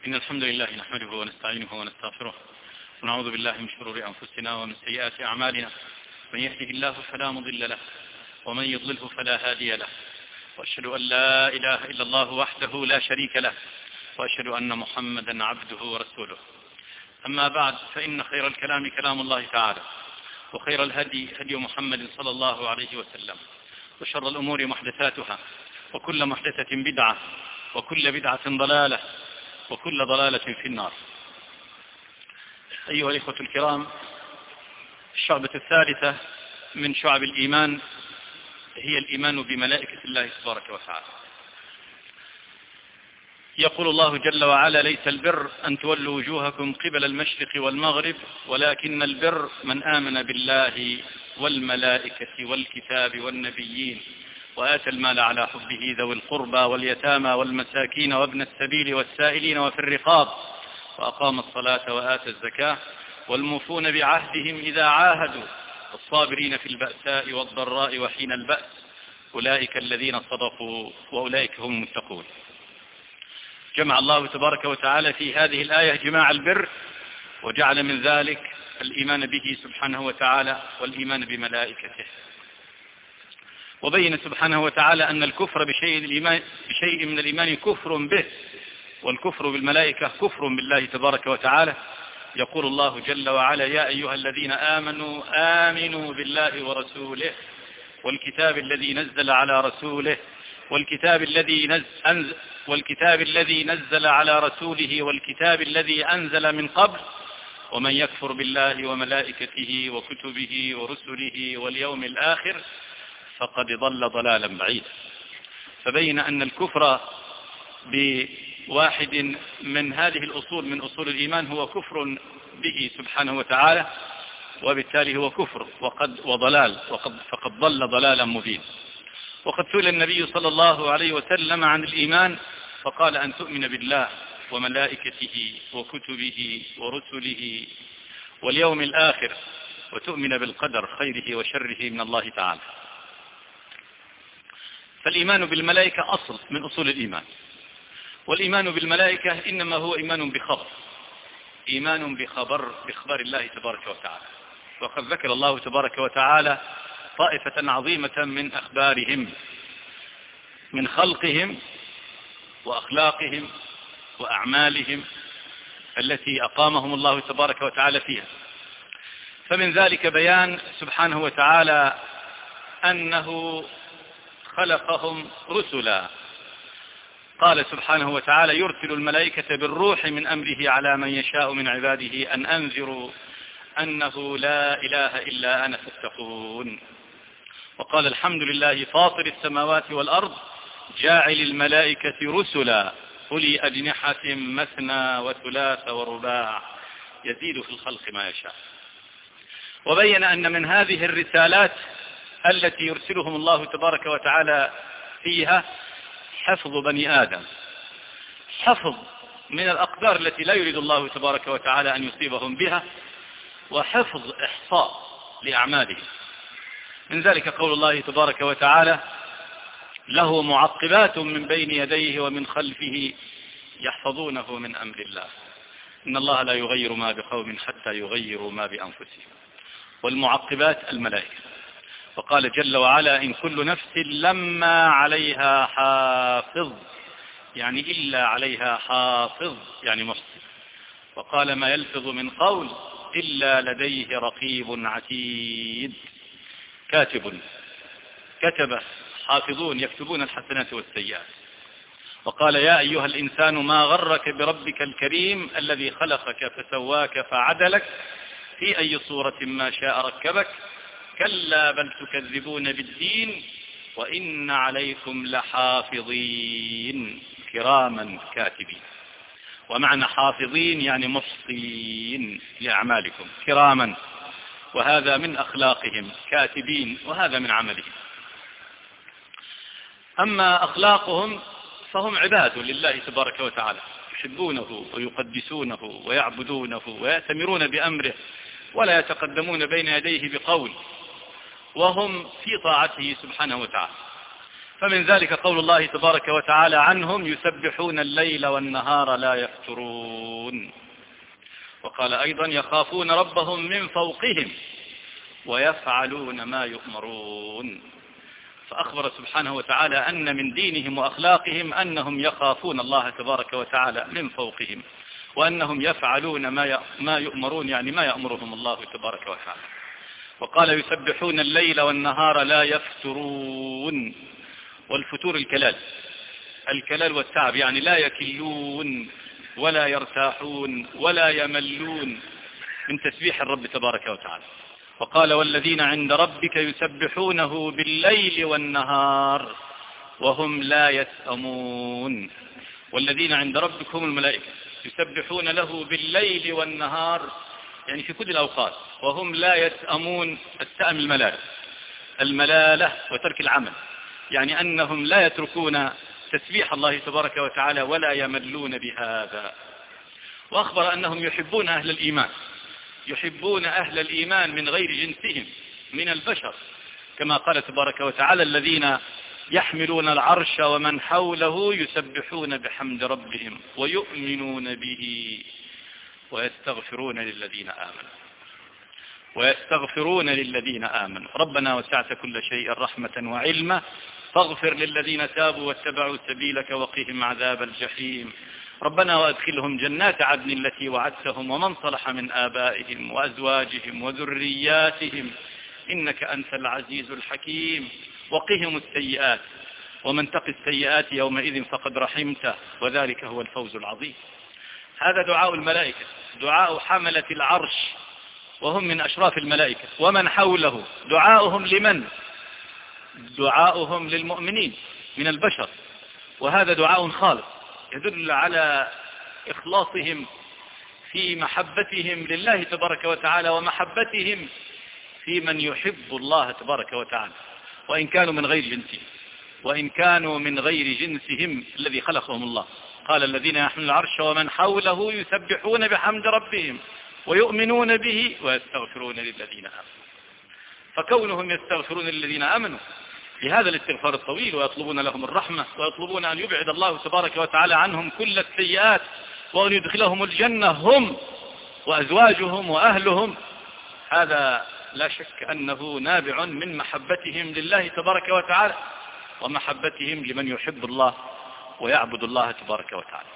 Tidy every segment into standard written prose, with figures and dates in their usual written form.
إن الحمد لله نحمده ونستعينه ونستغفره ونعوذ بالله من شرور أنفسنا ومن سيئات أعمالنا. من يهده الله فلا مضل له ومن يضلله فلا هادي له، وأشهد أن لا إله إلا الله وحده لا شريك له، وأشهد أن محمدا عبده ورسوله. أما بعد، فإن خير الكلام كلام الله تعالى، وخير الهدي هدي محمد صلى الله عليه وسلم، وشر الأمور محدثاتها، وكل محدثة بدعة، وكل بدعة ضلالة، وكل ضلالة في النار. أيها الإخوة الكرام، الشعبة الثالثة من شعب الإيمان هي الإيمان بملائكة الله تبارك وتعالى. يقول الله جل وعلا: ليس البر أن تولوا وجوهكم قبل المشرق والمغرب، ولكن البر من آمن بالله والملائكة والكتاب والنبيين وآتى المال على حبه ذوي القربى واليتامى والمساكين وابن السبيل والسائلين وفي الرقاب وأقام الصلاة وآتى الزكاة والموفون بعهدهم إذا عاهدوا الصابرين في البأساء والضراء وحين البأس أولئك الذين صدقوا وأولئك هم المتقون. جمع الله تبارك وتعالى في هذه الآية جماع البر، وجعل من ذلك الإيمان به سبحانه وتعالى والإيمان بملائكته. وبين سبحانه وتعالى أن الكفر بشيء من الإيمان كفر به، والكفر بالملائكة كفر بالله تبارك وتعالى. يقول الله جل وعلا: يا أيها الذين آمنوا آمنوا بالله ورسوله والكتاب الذي نزل على رسوله والكتاب الذي نزل على رسوله والكتاب الذي أنزل من قبل ومن يكفر بالله وملائكته وكتبه ورسله واليوم الآخر فقد ضل ضلالا بعيدا. فبين أن الكفر بواحد من هذه الأصول من أصول الإيمان هو كفر به سبحانه وتعالى، وبالتالي هو كفر وضلال، فقد ضل ضلالا مبين. وقد سئل النبي صلى الله عليه وسلم عن الإيمان فقال: أن تؤمن بالله وملائكته وكتبه ورسله واليوم الآخر وتؤمن بالقدر خيره وشره من الله تعالى. فالإيمان بالملائكة أصل من أصول الإيمان، والإيمان بالملائكة إنما هو إيمان بخبر، إيمان بإخبار الله تبارك وتعالى. وقد ذكر الله تبارك وتعالى طائفة عظيمة من أخبارهم، من خلقهم وأخلاقهم وأعمالهم التي أقامهم الله تبارك وتعالى فيها. فمن ذلك بيان سبحانه وتعالى أنه خلقهم رسلا. قال سبحانه وتعالى: يرسل الملائكة بالروح من أمره على من يشاء من عباده أن أنذروا أنه لا إله إلا أنا فاتقون. وقال: الحمد لله فاطر السماوات والأرض جاعل الملائكة رسلا أولي أجنحة مثنى وثلاث ورباع يزيد في الخلق ما يشاء. وبين أن من هذه الرسالات التي يرسلهم الله تبارك وتعالى فيها حفظ بني آدم، حفظ من الأقدار التي لا يريد الله تبارك وتعالى أن يصيبهم بها، وحفظ إحصاء لأعمالهم. من ذلك قول الله تبارك وتعالى: له معقبات من بين يديه ومن خلفه يحفظونه من أمر الله إن الله لا يغير ما بقوم حتى يغيروا ما بأنفسهم. والمعقبات الملائكة. وقال جل وعلا: إن كل نفس لما عليها حافظ، يعني إلا عليها حافظ، يعني محسن. وقال: ما يلفظ من قول إلا لديه رقيب عتيد. كتب حافظون يكتبون الحسنات والسيئات. وقال: يا أيها الإنسان ما غرك بربك الكريم الذي خلقك فسواك فعدلك في أي صورة ما شاء ركبك كلا بل تكذبون بالدين وإن عليكم لحافظين كراما كاتبين. ومعنى حافظين يعني محصين لأعمالكم، كراما، وهذا من أخلاقهم، كاتبين وهذا من عملهم. أما أخلاقهم فهم عباد لله تبارك وتعالى، يحبونه ويقدسونه ويعبدونه ويأتمرون بأمره ولا يتقدمون بين يديه بقول، وهم في طاعته سبحانه وتعالى. فمن ذلك قول الله تبارك وتعالى عنهم يسبحون الليل والنهار لا يفترون. وقال أيضا يخافون ربهم من فوقهم ويفعلون ما يؤمرون. فأخبر سبحانه وتعالى أن من دينهم وأخلاقهم أنهم يخافون الله تبارك وتعالى من فوقهم، وأنهم يفعلون ما يؤمرون، يعني ما يأمرهم الله تبارك وتعالى. وقال يسبحون الليل والنهار لا يفترون. والفتور الكلال والتعب، يعني لا يكلون ولا يرتاحون ولا يملون من تسبيح الرب تبارك وتعالى. وقال والذين عند ربك يسبحونه بالليل والنهار وهم لا يسأمون. والذين عند ربك هم الملائكة يسبحون له بالليل والنهار، يعني في كل الأوقات، وهم لا يسأمون. السأم الملالة وترك العمل، يعني أنهم لا يتركون تسبيح الله تبارك وتعالى ولا يملون بهذا. وأخبر أنهم يحبون أهل الإيمان من غير جنسهم من البشر، كما قال تبارك وتعالى الذين يحملون العرش ومن حوله يسبحون بحمد ربهم ويؤمنون به ويستغفرون للذين آمنوا ربنا وسعت كل شيء رحمة وعلما فاغفر للذين تابوا واتبعوا سبيلك وقهم عذاب الجحيم. ربنا وأدخلهم جنات عدن التي وعدتهم ومن صلح من آبائهم وأزواجهم وذرياتهم إنك أنت العزيز الحكيم. وقهم السيئات ومن تق السيئات يومئذ فقد رحمته وذلك هو الفوز العظيم. هذا دعاء الملائكة، دعاء حملة العرش وهم من أشراف الملائكة ومن حوله. دعاؤهم لمن؟ دعاؤهم للمؤمنين من البشر، وهذا دعاء خالص يدل على إخلاصهم في محبتهم لله تبارك وتعالى ومحبتهم في من يحب الله تبارك وتعالى، وإن كانوا من غير جنسهم الذي خلقهم الله. قال الذين يحملون العرش ومن حوله يسبحون بحمد ربهم ويؤمنون به ويستغفرون للذين آمنوا. فكونهم يستغفرون للذين آمنوا لهذا الاستغفار الطويل ويطلبون لهم الرحمة ويطلبون أن يبعد الله تبارك وتعالى عنهم كل السيئات وأن يدخلهم الجنة هم وأزواجهم وأهلهم، هذا لا شك أنه نابع من محبتهم لله تبارك وتعالى ومحبتهم لمن يحب الله ويعبد الله تبارك وتعالى.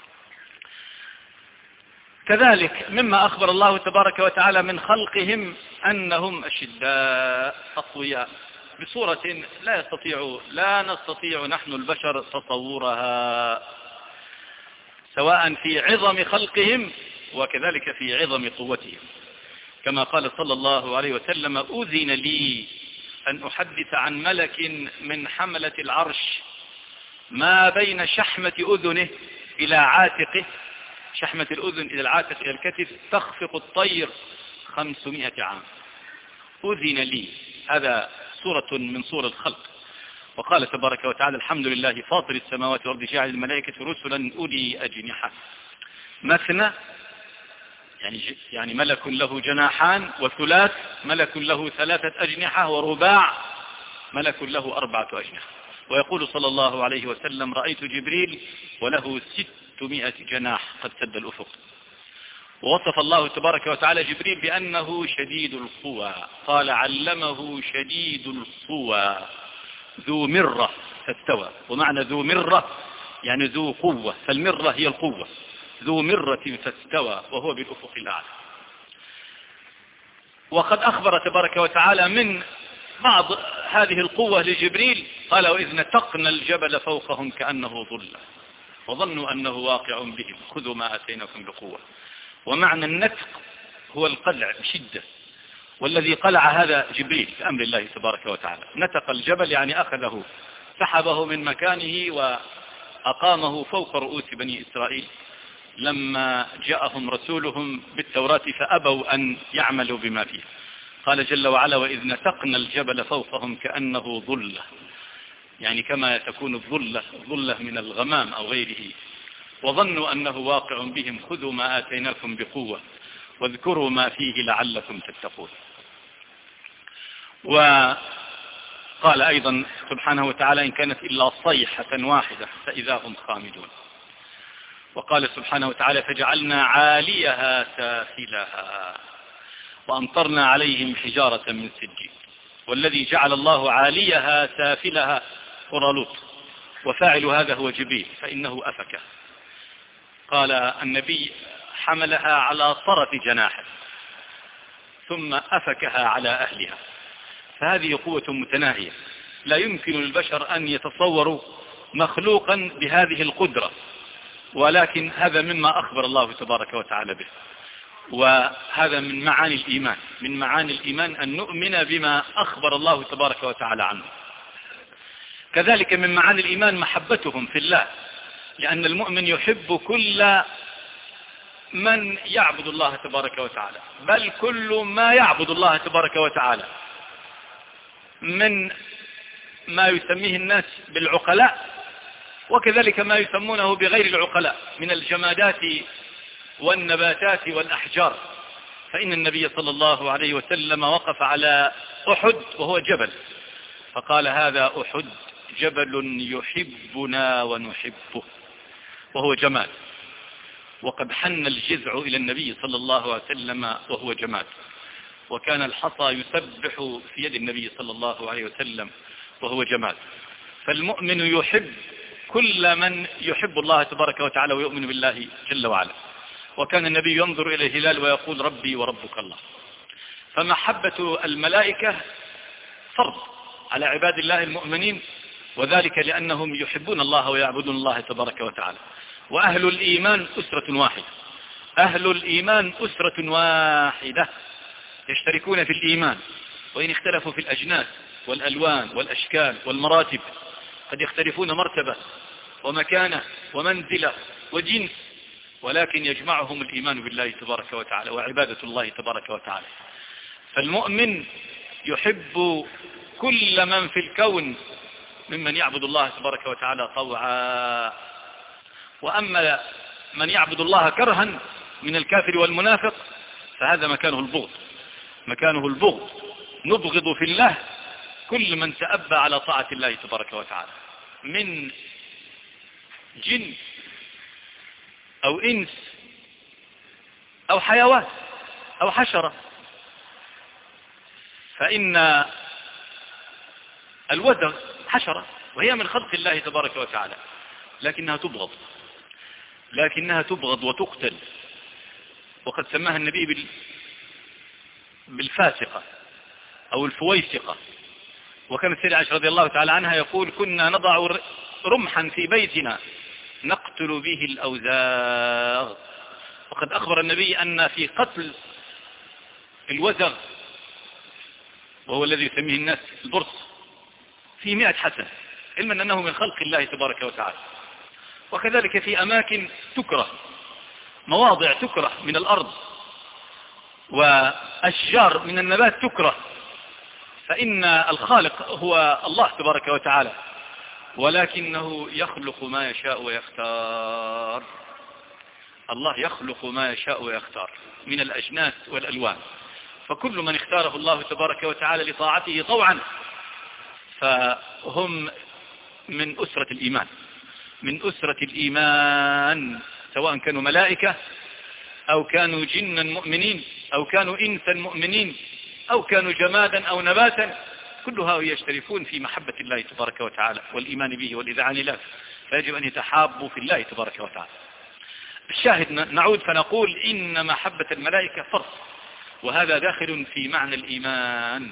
كذلك مما أخبر الله تبارك وتعالى من خلقهم أنهم أشداء أقوياء بصورة لا نستطيع نحن البشر تصورها، سواء في عظم خلقهم وكذلك في عظم قوتهم. كما قال صلى الله عليه وسلم أذن لي أن أحدث عن ملك من حملة العرش ما بين شحمة أذنه إلى عاتقه، شحمة الأذن إلى العاتق إلى الكتف، تخفق الطير 500 عام. أذن لي، هذا صورة من صور الخلق. وقال تبارك وتعالى الحمد لله فاطر السماوات والأرض جاعل الملائكة رسلا أولي أجنحة مثنى، يعني ملك له جناحان، وثلاث ملك له 3 أجنحة، ورباع ملك له 4 أجنحة. ويقول صلى الله عليه وسلم رأيت جبريل وله 600 جناح قد سد الأفق. ووصف الله تبارك وتعالى جبريل بأنه شديد القوى، قال علمه شديد القوى ذو مرة فاستوى. ومعنى ذو مرة يعني ذو قوة، فالمرة هي القوة، ذو مرة فاستوى وهو بالأفق الأعلى. وقد أخبر تبارك وتعالى من بعض هذه القوة لجبريل، قال وإذ نتقنا الجبل فوقهم كأنه ظلة وظنوا أنه واقع بهم خذوا ما أتيناكم بقوة. ومعنى النتق هو القلع بشدة، والذي قلع هذا جبريل بأمر الله تبارك وتعالى. نتق الجبل يعني أخذه، سحبه من مكانه وأقامه فوق رؤوس بني إسرائيل لما جاءهم رسولهم بالتوراة فأبوا أن يعملوا بما فيه. قال جل وعلا وإذ نتقنا الجبل فوقهم كأنه ظلة، يعني كما تكون الظلة من الغمام أو غيره. وظنوا أنه واقع بهم خذوا ما آتيناكم بقوة واذكروا ما فيه لعلكم تتقون. قال أيضا سبحانه وتعالى إن كانت إلا صيحة واحدة فإذا هم خامدون. وقال سبحانه وتعالى فجعلنا عاليها سافلها وأمطرنا عليهم حجارة من سجيل. والذي جعل الله عاليها سافلها قرالوط، وفاعل هذا هو جبريل فإنه أفكه. قال النبي حملها على طرف جناحه ثم أفكها على أهلها. فهذه قوة متناهية، لا يمكن للبشر أن يتصوروا مخلوقا بهذه القدرة، ولكن هذا مما أخبر الله تبارك وتعالى به. وهذا من معاني الإيمان، من معاني الإيمان أن نؤمن بما أخبر الله تبارك وتعالى عنه. كذلك من معاني الإيمان محبتهم في الله، لأن المؤمن يحب كل من يعبد الله تبارك وتعالى، بل كل ما يعبد الله تبارك وتعالى، من ما يسميه الناس بالعقلاء، وكذلك ما يسمونه بغير العقلاء من الجمادات والنباتات والأحجار. فإن النبي صلى الله عليه وسلم وقف على أحد وهو جبل، فقال هذا أحد جبل يحبنا ونحبه، وهو جماد. وقد حن الجذع إلى النبي صلى الله عليه وسلم وهو جماد، وكان الحصى يسبح في يد النبي صلى الله عليه وسلم وهو جماد. فالمؤمن يحب كل من يحب الله تبارك وتعالى ويؤمن بالله جل وعلا. وكان النبي ينظر إلى الهلال ويقول ربي وربك الله. فمحبة الملائكة فرض على عباد الله المؤمنين، وذلك لأنهم يحبون الله ويعبدون الله تبارك وتعالى. وأهل الإيمان أسرة واحدة، أهل الإيمان أسرة واحدة يشتركون في الإيمان، وإن اختلفوا في الأجناس والألوان والأشكال والمراتب، قد يختلفون مرتبة ومكانة ومنزلة وجنس، ولكن يجمعهم الإيمان بالله تبارك وتعالى وعبادة الله تبارك وتعالى. فالمؤمن يحب كل من في الكون ممن يعبد الله تبارك وتعالى طوعا. وأما من يعبد الله كرها من الكافر والمنافق فهذا مكانه البغض، مكانه البغض. نبغض في الله كل من تأبى على طاعة الله تبارك وتعالى من جن أو إنس أو حيوان أو حشرة. فإن الوزغ حشرة وهي من خلق الله تبارك وتعالى، لكنها تبغض وتقتل. وقد سماها النبي بالفاسقة أو الفويسقة. وكانت سيدة عائشة رضي الله تعالى عنها يقول كنا نضع رمحا في بيتنا نقتل به الأوزاغ. وقد أخبر النبي أن في قتل الوزغ، وهو الذي يسميه الناس البرص، في 100 حسنة، علما أنه من خلق الله تبارك وتعالى. وكذلك في أماكن تكره، مواضع تكره من الأرض وأشجار من النبات تكره، فإن الخالق هو الله تبارك وتعالى، ولكنه يخلق ما يشاء ويختار. الله يخلق ما يشاء ويختار من الأجناس والألوان. فكل من اختاره الله تبارك وتعالى لطاعته طوعا فهم من أسرة الإيمان، من أسرة الإيمان، سواء كانوا ملائكة أو كانوا جنا مؤمنين أو كانوا إنسا مؤمنين أو كانوا جمادا أو نباتا، كل هؤلاء يشتركون في محبة الله تبارك وتعالى والإيمان به والإذعان له، فيجب أن يتحابوا في الله تبارك وتعالى. الشاهد نعود فنقول إن محبة الملائكة فرض، وهذا داخل في معنى الإيمان.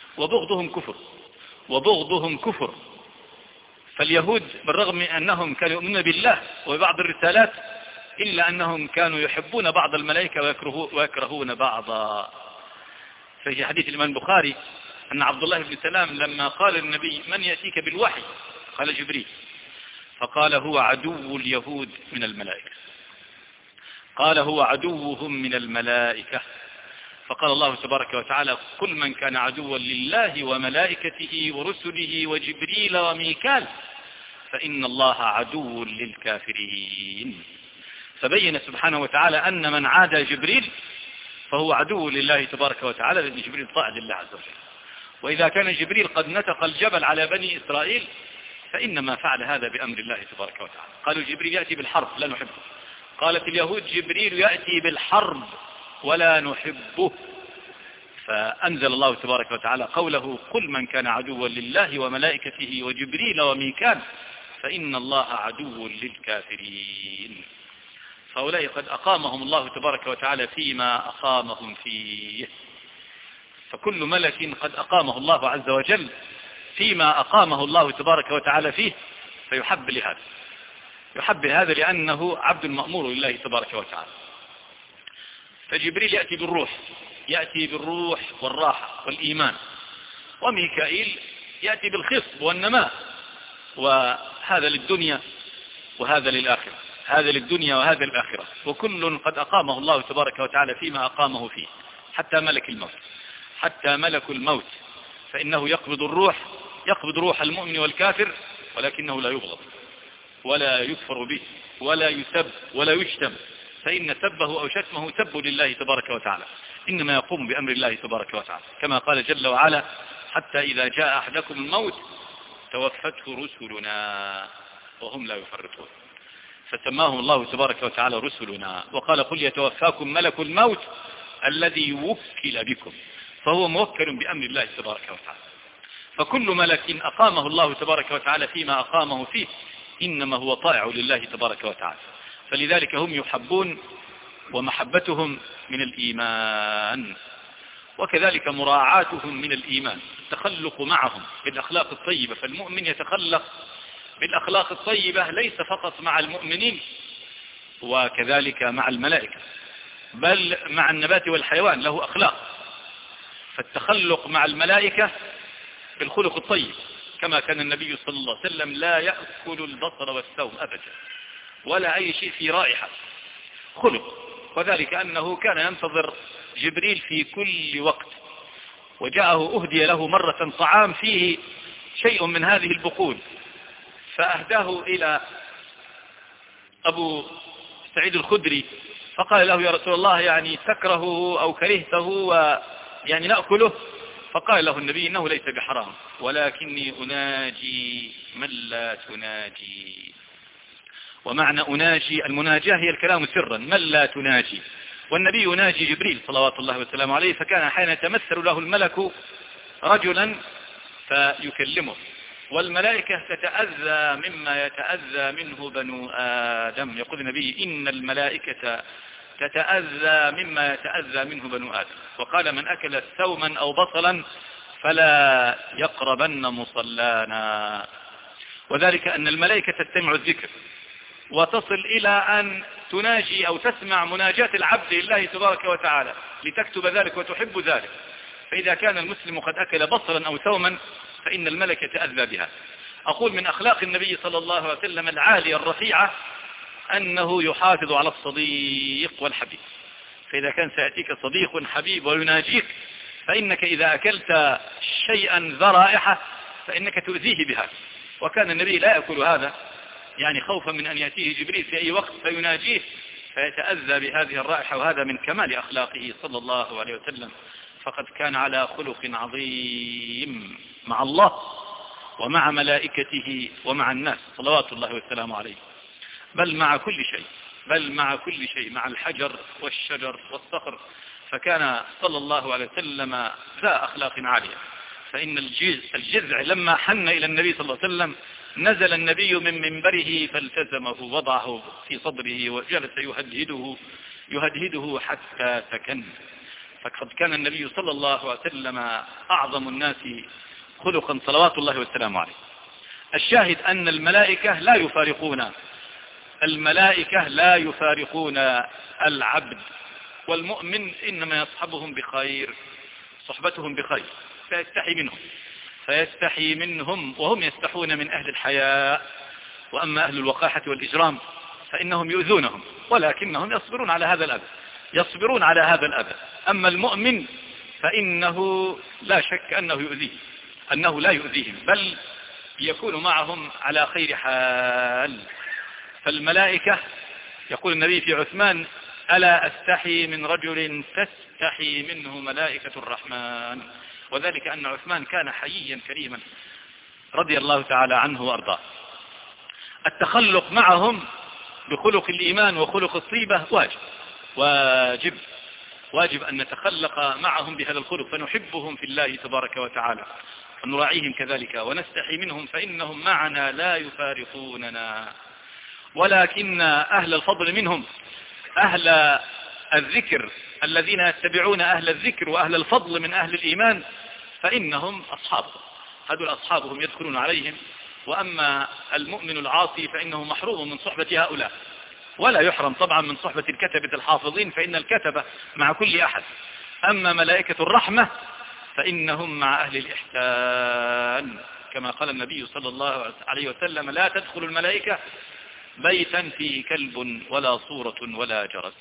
وبغضهم كفر. فاليهود بالرغم من أنهم كانوا يؤمنون بالله وبعض الرسالات إلا أنهم كانوا يحبون بعض الملائكة ويكرهون بعضا. في حديث الإمام البخاري أن عبد الله بن سلام لما قال للنبي من يأتيك بالوحي قال جبريل، فقال هو عدو اليهود من الملائكة، قال هو عدوهم من الملائكة. فقال الله تبارك وتعالى كل من كان عدوا لله وملائكته ورسله وجبريل وميكال فإن الله عدو للكافرين. فبين سبحانه وتعالى أن من عادى جبريل فهو عدو لله تبارك وتعالى، لأن جبريل طاعة لله عز وجل. وإذا كان جبريل قد نتق الجبل على بني إسرائيل فإنما فعل هذا بأمر الله تبارك وتعالى. قالوا جبريل يأتي بالحرب لا نحبه، قالت اليهود جبريل يأتي بالحرب ولا نحبه، فأنزل الله تبارك وتعالى قوله قل من كان عدوا لله وملائكته وجبريل وميكال فإن الله عدو للكافرين. فهؤلاء قد أقامهم الله تبارك وتعالى فيما أقامهم فيه، فكل ملك قد أقامه الله عز وجل فيما أقامه الله تبارك وتعالى فيه فيحب لهذا، يحب هذا لأنه عبد مأمور لله تبارك وتعالى. فجبريل يأتي بالروح والراحة والإيمان، وميكائيل يأتي بالخصب والنماء، وهذا للدنيا وهذا للآخرة، هذا للدنيا وهذا للآخرة، وكل قد أقامه الله تبارك وتعالى فيما أقامه فيه. حتى ملك الموت فإنه يقبض روح المؤمن والكافر، ولكنه لا يغضب ولا يكفر به ولا يسب ولا يشتم، فإن سبه أو شتمه سب لله تبارك وتعالى، إنما يقوم بأمر الله تبارك وتعالى، كما قال جل وعلا حتى إذا جاء أحدكم الموت توفته رسلنا وهم لا يفرطون، فسماهم الله تبارك وتعالى رسلنا، وقال قل يتوفاكم ملك الموت الذي وكل بكم، فهو موكل بأمر الله تبارك وتعالى. فكل ملك أقامه الله تبارك وتعالى فيما أقامه فيه إنما هو طائع لله تبارك وتعالى، فلذلك هم يحبون، ومحبتهم من الإيمان، وكذلك مراعاتهم من الإيمان، التخلق معهم بالأخلاق الطيبة. فالمؤمن يتخلق بالأخلاق الطيبة ليس فقط مع المؤمنين وكذلك مع الملائكة، بل مع النبات والحيوان له أخلاق، فالتخلق مع الملائكة بالخلق الطيب، كما كان النبي صلى الله عليه وسلم لا يأكل البصل والثوم أبدا ولا أي شيء في رائحة، خلق، وذلك أنه كان ينتظر جبريل في كل وقت، وجاءه أهدي له مرة طعام فيه شيء من هذه البقول، فأهداه إلى أبو سعيد الخدري فقال له يا رسول الله يعني تكرهه أو كرهته ويعني نأكله؟ فقال له النبي إنه ليس بحرام ولكني أناجي من لا تناجي. ومعنى أناجي المناجاة هي الكلام سرا، من لا تناجي، والنبي يناجي جبريل صلوات الله وسلامه عليه، فكان أحيانا يتمثل له الملك رجلا فيكلمه، والملائكة تتأذى مما يتأذى منه بنو آدم، يقول النبي إن الملائكة تتأذى مما يتأذى منه بنو آدم، وقال من أكل ثوما أو بصلا فلا يقربن مصلانا، وذلك أن الملائكة تستمع الذكر وتصل إلى أن تناجي أو تسمع مناجاة العبد لله تبارك وتعالى لتكتب ذلك وتحب ذلك. فإذا كان المسلم قد أكل بصلا أو ثوما فإن الملك يتأذى بها. أقول من أخلاق النبي صلى الله عليه وسلم العالية الرفيعة أنه يحافظ على الصديق والحبيب، فإذا كان سيأتيك صديق حبيب ويناجيك فإنك إذا أكلت شيئا ذا رائحة فإنك تؤذيه بها، وكان النبي لا يأكل هذا يعني خوفا من أن يأتيه جبريل في أي وقت فيناجيه فيتأذى بهذه الرائحة، وهذا من كمال أخلاقه صلى الله عليه وسلم، فقد كان على خلق عظيم مع الله ومع ملائكته ومع الناس صلوات الله والسلام عليه، بل مع كل شيء، مع الحجر والشجر والصخر، فكان صلى الله عليه وسلم ذا أخلاق عالية. فإن الجذع لما حن إلى النبي صلى الله عليه وسلم نزل النبي من منبره فالتزمه وضعه في صدره وجلس يهدهده حتى سكن، فقد كان النبي صلى الله عليه وسلم أعظم الناس خلقا صلوات الله والسلام عليه. الشاهد أن الملائكة لا يفارقون العبد، والمؤمن إنما يصحبهم بخير، صحبتهم بخير، فيستحي منهم وهم يستحون من أهل الحياء، وأما أهل الوقاحة والإجرام فإنهم يؤذونهم ولكنهم يصبرون على هذا الأذى، أما المؤمن فإنه لا شك أنه لا يؤذيهم بل يكون معهم على خير حال. فالملائكة يقول النبي في عثمان ألا أستحي من رجل تستحي منه ملائكة الرحمن، وذلك أن عثمان كان حييا كريما رضي الله تعالى عنه وأرضاه. التخلق معهم بخلق الإيمان وخلق الطيبة واجب أن نتخلق معهم بهذا الخلق، فنحبهم في الله تبارك وتعالى، ونراعيهم كذلك، ونستحي منهم، فإنهم معنا لا يفارقوننا. ولكن أهل الفضل منهم، أهل الذكر الذين يتبعون أهل الذكر وأهل الفضل من أهل الإيمان، فإنهم أصحابهم، هذول أصحابهم يدخلون عليهم. وأما المؤمن العاصي فإنه محروم من صحبة هؤلاء، ولا يحرم طبعا من صحبة الكتبة الحافظين، فإن الكتبة مع كل أحد. أما ملائكة الرحمة فإنهم مع أهل الإحسان، كما قال النبي صلى الله عليه وسلم: لا تدخل الملائكة بيتا فيه كلب ولا صورة ولا جرس.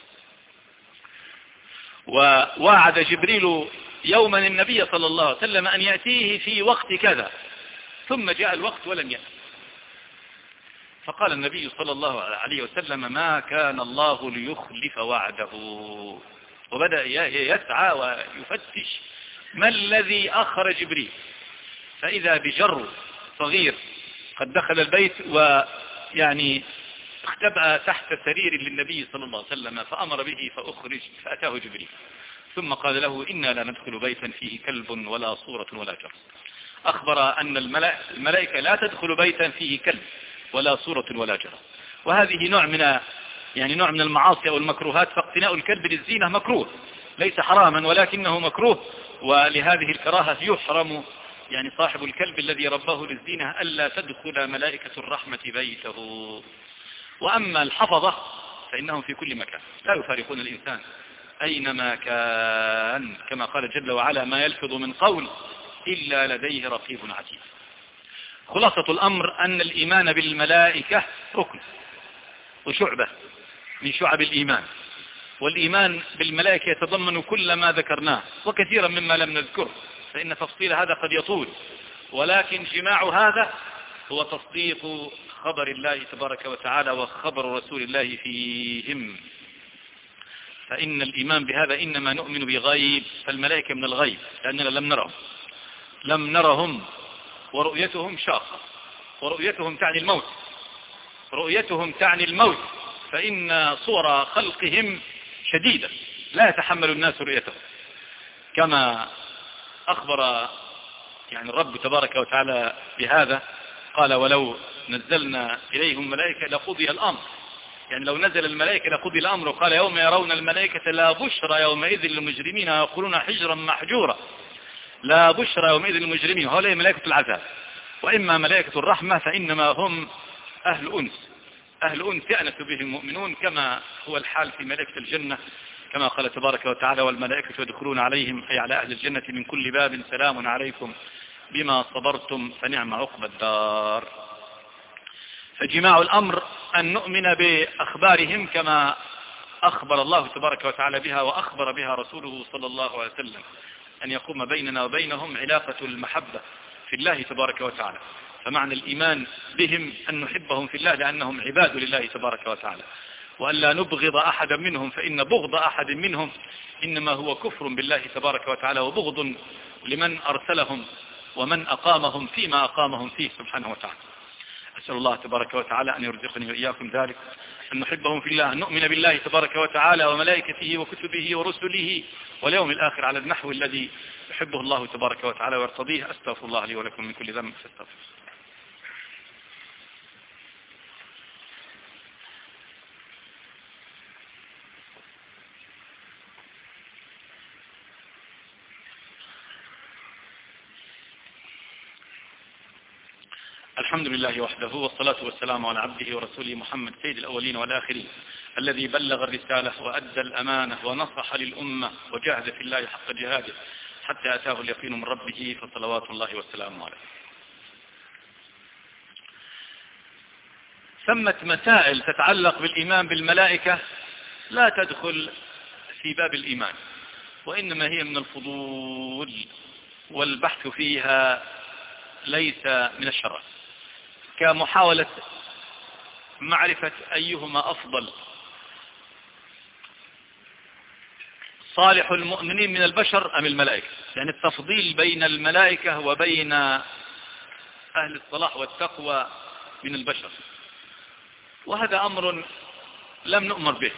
ووعد جبريل يوما النبي صلى الله عليه وسلم أن يأتيه في وقت كذا، ثم جاء الوقت ولم يأتي، فقال النبي صلى الله عليه وسلم: ما كان الله ليخلف وعده. وبدأ يسعى ويفتش ما الذي أخر جبريل، فإذا بجر صغير قد دخل البيت ويعني اختبأ تحت سرير للنبي صلى الله عليه وسلم، فأمر به فأخرج، فأتاه جبريل ثم قال له: إنا لا ندخل بيتا فيه كلب ولا صورة ولا جرس. أخبر أن الملائكة لا تدخل بيتا فيه كلب ولا صورة ولا جرس. وهذه نوع من المعاصي أو المكروهات، فاقتناء الكلب للزينة مكروه، ليس حراما ولكنه مكروه، ولهذه الكراهة يحرم صاحب الكلب الذي رباه للزينة ألا تدخل ملائكة الرحمة بيته. وأما الحفظة فإنهم في كل مكان لا يفارقون الإنسان أينما كان، كما قال جل وعلا: ما يلفظ من قول إلا لديه رقيب عتيد. خلاصة الأمر أن الإيمان بالملائكة ركن وشعبة من شعب الإيمان، والإيمان بالملائكة يتضمن كل ما ذكرناه وكثيرا مما لم نذكره، فإن تفصيل هذا قد يطول، ولكن جماع هذا هو تصديق خبر الله تبارك وتعالى وخبر رسول الله فيهم. فإن الإيمان بهذا إنما نؤمن بغيب، فالملائكة من الغيب لأننا لم نرهم، ورؤيتهم شاقة، ورؤيتهم تعني الموت، فإن صور خلقهم شديدة لا يتحمل الناس رؤيتهم، كما أخبر الرب تبارك وتعالى بهذا، قال: ولو نزلنا إليهم ملائكة لقضي الأمر، لو نزل الملائكة لقضي الأمر. وقال: يوم يرون الملائكة لا بشرى يومئذ للمجرمين يقولون حجرا محجورا. لا بشرى يومئذ للمجرمين، هؤلاء ملائكة العذاب. وإما ملائكة الرحمة فإنما هم أهل أنس يأنس به المؤمنون، كما هو الحال في ملائكة الجنة، كما قال تبارك وتعالى: والملائكة يدخلون عليهم، أي على أهل الجنة، من كل باب سلام عليكم بما صبرتم فنعم عقبى الدار. فجماع الأمر أن نؤمن بأخبارهم كما أخبر الله تبارك وتعالى بها وأخبر بها رسوله صلى الله عليه وسلم، أن يقوم بيننا وبينهم علاقة المحبة في الله تبارك وتعالى. فمعنى الإيمان بهم أن نحبهم في الله لأنهم عباد لله تبارك وتعالى، وأن لا نبغض أحدا منهم، فإن بغض أحد منهم إنما هو كفر بالله تبارك وتعالى وبغض لمن أرسلهم ومن أقامهم فيما أقامهم فيه سبحانه وتعالى. أسأل الله تبارك وتعالى أن يرزقني وإياكم ذلك، أن نحبهم في الله، أن نؤمن بالله تبارك وتعالى وملائكته وكتبه ورسله واليوم الآخر على النحو الذي يحبه الله تبارك وتعالى ويرتضيه. أستغفر الله لي ولكم من كل ذنب فاستغفر. الحمد لله وحده، والصلاة والسلام على عبده ورسوله محمد سيد الأولين والآخرين، الذي بلغ الرسالة وأدى الأمانة ونصح للأمة وجاهد في الله حق جهاده حتى أتاه اليقين من ربه، فصلوات الله والسلام عليه. ثمة مسائل تتعلق بالإيمان بالملائكة لا تدخل في باب الإيمان، وإنما هي من الفضول، والبحث فيها ليس من الشرع، كمحاولة معرفة أيهما أفضل، صالح المؤمنين من البشر أم الملائكة؟ يعني التفضيل بين الملائكة وبين أهل الصلاح والتقوى من البشر، وهذا أمر لم نؤمر به،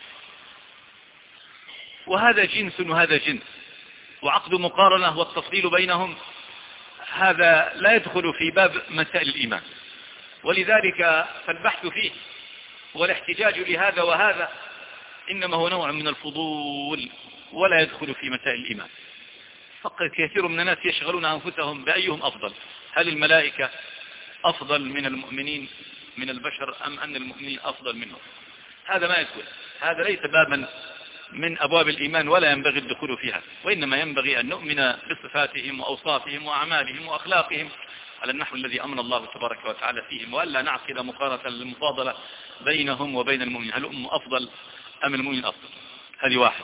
وهذا جنس وهذا جنس، وعقد مقارنة والتفضيل بينهم هذا لا يدخل في باب مسائل الإيمان، ولذلك فالبحث فيه والاحتجاج لهذا وهذا إنما هو نوع من الفضول ولا يدخل في مسائل الإيمان. فقط كثير من الناس يشغلون أنفسهم بأيهم أفضل، هل الملائكة أفضل من المؤمنين من البشر أم أن المؤمنين أفضل منهم؟ هذا ما يدخل، هذا ليس بابا من أبواب الإيمان ولا ينبغي الدخول فيها، وإنما ينبغي أن نؤمن بصفاتهم وأوصافهم وأعمالهم وأخلاقهم على النحو الذي أمر الله تبارك وتعالى فيهم، وألا نعقد مقارنة المفاضلة بينهم وبين المؤمنين، هل هم أفضل أم المؤمنين أفضل؟ هذه واحد.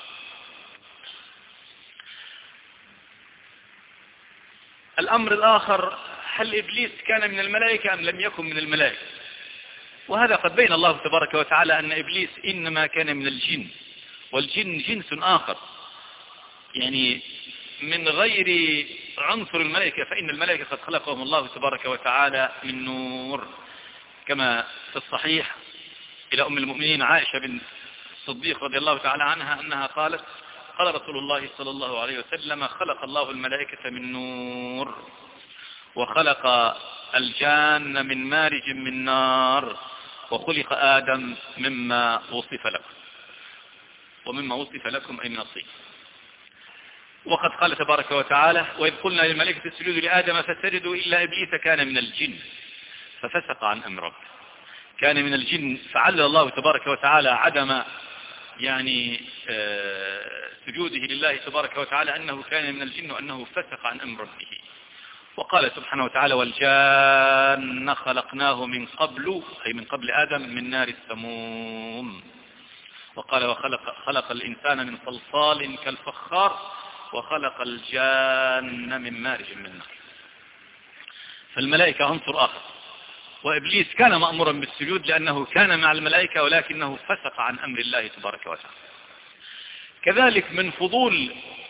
الأمر الآخر، هل إبليس كان من الملائكة أم لم يكن من الملائكة؟ وهذا قد بين الله تبارك وتعالى أن إبليس إنما كان من الجن، والجن جنس آخر يعني من غير عنصر الملائكة، فإن الملائكة قد خلقهم الله تبارك وتعالى من نور، كما في الصحيح إلى أم المؤمنين عائشة بن الصديق رضي الله تعالى عنها أنها قالت: قال رسول الله صلى الله عليه وسلم: خلق الله الملائكة من نور، وخلق الجان من مارج من نار، وخلق آدم مما وصف لكم، ومما وصف لكم أي من الطين. وقد قال تبارك وتعالى: وإذ قلنا للملائكة اسجدوا لآدم فسجدوا إلا إبليس كان من الجن ففسق عن أمر ربه. كان من الجن، فعلل الله تبارك وتعالى عدم يعني سجوده لله تبارك وتعالى أنه كان من الجن وأنه فسق عن أمر ربه. وقال سبحانه وتعالى: والجان خلقناه من قبل، أي من قبل آدم، من نار السموم. وقال: خلق الإنسان من صلصال كالفخار، وخلق الجان من مارج من نار. فالملائكة عنصر آخر، وإبليس كان مأمورا بالسجود لأنه كان مع الملائكة، ولكنه فسق عن أمر الله تبارك وتعالى. كذلك من فضول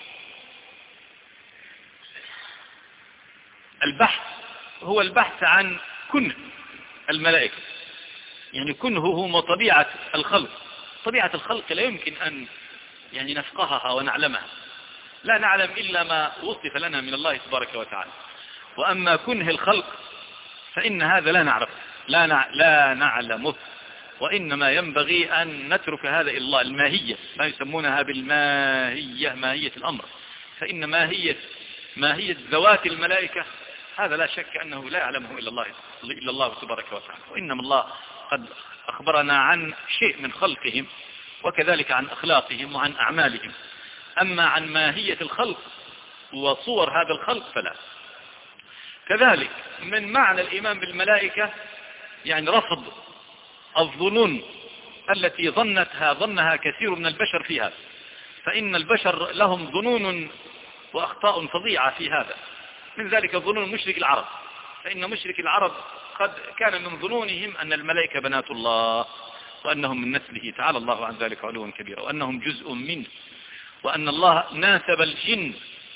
البحث هو البحث عن كنه الملائكة، يعني كنه هو طبيعة الخلق. طبيعة الخلق لا يمكن أن يعني نفقهها ونعلمها، لا نعلم إلا ما وصف لنا من الله تبارك وتعالى. وأما كنه الخلق فإن هذا لا نعرفه، لا نعلمه، وإنما ينبغي أن نترك هذا إلى الله. الماهية، ما يسمونها بالماهية، ماهية الأمر، فإن ماهية ذوات الملائكة هذا لا شك أنه لا يعلمه إلا الله تبارك وتعالى. وإنما الله قد أخبرنا عن شيء من خلقهم، وكذلك عن أخلاقهم وعن أعمالهم. أما عن ماهية الخلق وصور هذا الخلق فلا. كذلك من معنى الإيمان بالملائكة يعني رفض الظنون التي ظنها كثير من البشر في هذا، فإن البشر لهم ظنون وأخطاء فظيعة في هذا. من ذلك ظنون مشرك العرب، فإن مشرك العرب قد كان من ظنونهم أن الملائكة بنات الله، وأنهم من نسله تعالى الله عن ذلك علوا كبيرا، وأنهم جزء منه، وأن الله ناسب الجن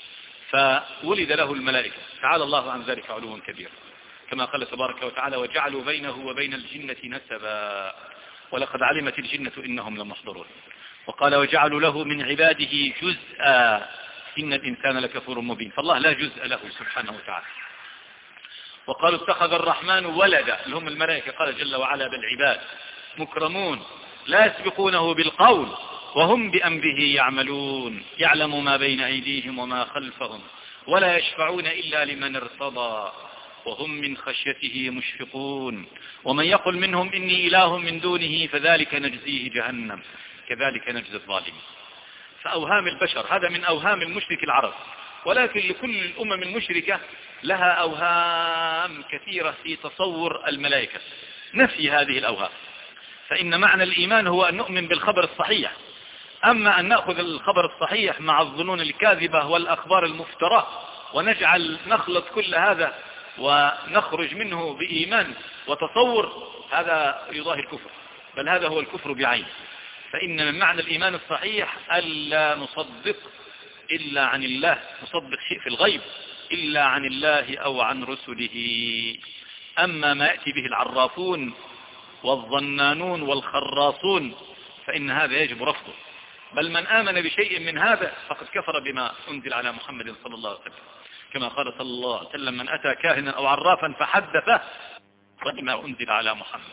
فولد له الملائكة تعالى الله عن ذلك علوا كبيرا، كما قال تبارك وتعالى: وجعلوا بينه وبين الجنة نسبا ولقد علمت الجنة إنهم لمحضرون. وقال: وجعلوا له من عباده جزءا إن الإنسان لكفور مبين. فالله لا جزء له سبحانه وتعالى. وقالوا: اتخذ الرحمن ولدا، لهم الملائكة. قال جل وعلا: بل عباد مكرمون لا يسبقونه بالقول وهم بأمره يعملون، يعلم ما بين أيديهم وما خلفهم ولا يشفعون إلا لمن ارتضى وهم من خشيته مشفقون، ومن يقل منهم إني إله من دونه فذلك نجزيه جهنم كذلك نجزي الظالمين. فأوهام البشر هذا من أوهام المشرك العرب، ولكن لكل الأمم المشركة لها أوهام كثيرة في تصور الملائكة. نفي هذه الأوهام، فإن معنى الإيمان هو أن نؤمن بالخبر الصحيح. أما أن نأخذ الخبر الصحيح مع الظنون الكاذبة والأخبار المفترة نخلط كل هذا ونخرج منه بإيمان وتصور، هذا يضاهي الكفر، بل هذا هو الكفر بعينه. فإن من معنى الإيمان الصحيح ألا نصدق إلا عن الله، نصدق شيء في الغيب إلا عن الله أو عن رسله. أما ما يأتي به العرافون والظنانون والخراصون فإن هذا يجب رفضه، بل من آمن بشيء من هذا فقد كفر بما أنزل على محمد صلى الله عليه وسلم، كما قال صلى الله عليه وسلم: من أتى كاهنا أو عرافا فحدثه بما أنزل على محمد.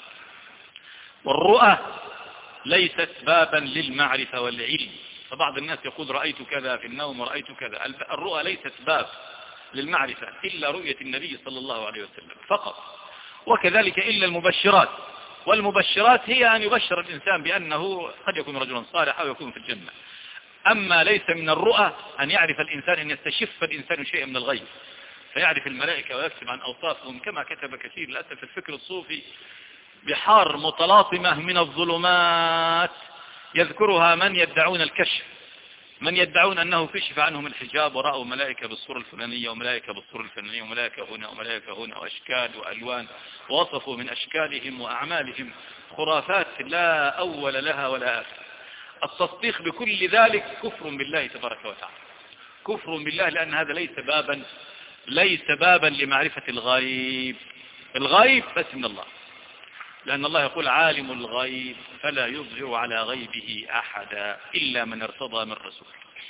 والرؤى ليست بابا للمعرفة والعلم، فبعض الناس يقول رأيت كذا في النوم ورأيت كذا. الرؤى ليست باب للمعرفة إلا رؤية النبي صلى الله عليه وسلم فقط، وكذلك إلا المبشرات، والمبشرات هي أن يبشر الإنسان بأنه قد يكون رجلا صالحا أو يكون في الجنة. أما ليس من الرؤى أن يعرف الإنسان، أن يستشف الإنسان شيئا من الغيب فيعرف الملائكة ويكتب عن أوصافهم، كما كتب كثير للأسف الفكر الصوفي بحار متلاطمة من الظلمات يذكرها من يدعون الكشف، من يدعون أنه كشف عنهم الحجاب ورأوا ملائكة بالصورة الفلانية وملائكة بالصورة الفلانية وملائكة هنا وملائكة هنا وأشكال وألوان، ووصفوا من أشكالهم وأعمالهم خرافات لا أول لها ولا آخر. التصديق بكل ذلك كفر بالله تبارك وتعالى، كفر بالله، لأن هذا ليس بابا لمعرفة الغيب. الغيب بس من الله، لأن الله يقول: عالم الغيب فلا يظهر على غيبه أحدا إلا من ارتضى من رسول.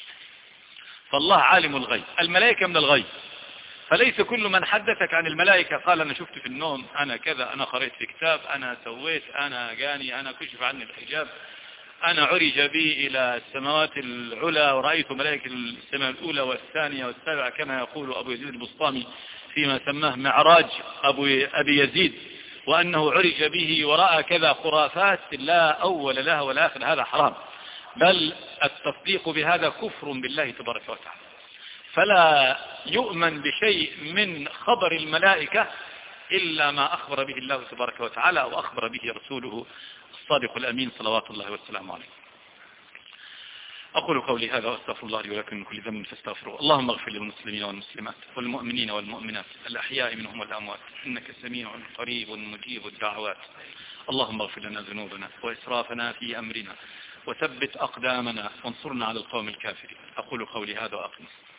فالله عالم الغيب، الملائكة من الغيب، فليس كل من حدثك عن الملائكة قال أنا شفت في النوم، أنا كذا، أنا قرأت في كتاب، أنا سويت، أنا جاني، أنا كشف عني الحجاب، أنا عرج بي إلى السماوات العلى ورأيت ملائكة السماء الأولى والثانية والسابعة، كما يقول أبو يزيد البسطامي فيما سماه معراج أبي يزيد، وأنه عرج به ورأى كذا، خرافات لا أول لها ولا آخر. هذا حرام، بل التصديق بهذا كفر بالله تبارك وتعالى. فلا يؤمن بشيء من خبر الملائكة إلا ما أخبر به الله تبارك وتعالى وأخبر به رسوله الصادق الأمين صلوات الله والسلام عليه. أقول قولي هذا وأستغفر الله لي ولكم من كل ذنب فاستغفروه. اللهم اغفر للمسلمين والمسلمات والمؤمنين والمؤمنات الأحياء منهم والأموات، إنك سميع قريب مجيب الدعوات. اللهم اغفر لنا ذنوبنا وإسرافنا في أمرنا وثبت أقدامنا وانصرنا على القوم الكافرين. أقول قولي هذا وأقم.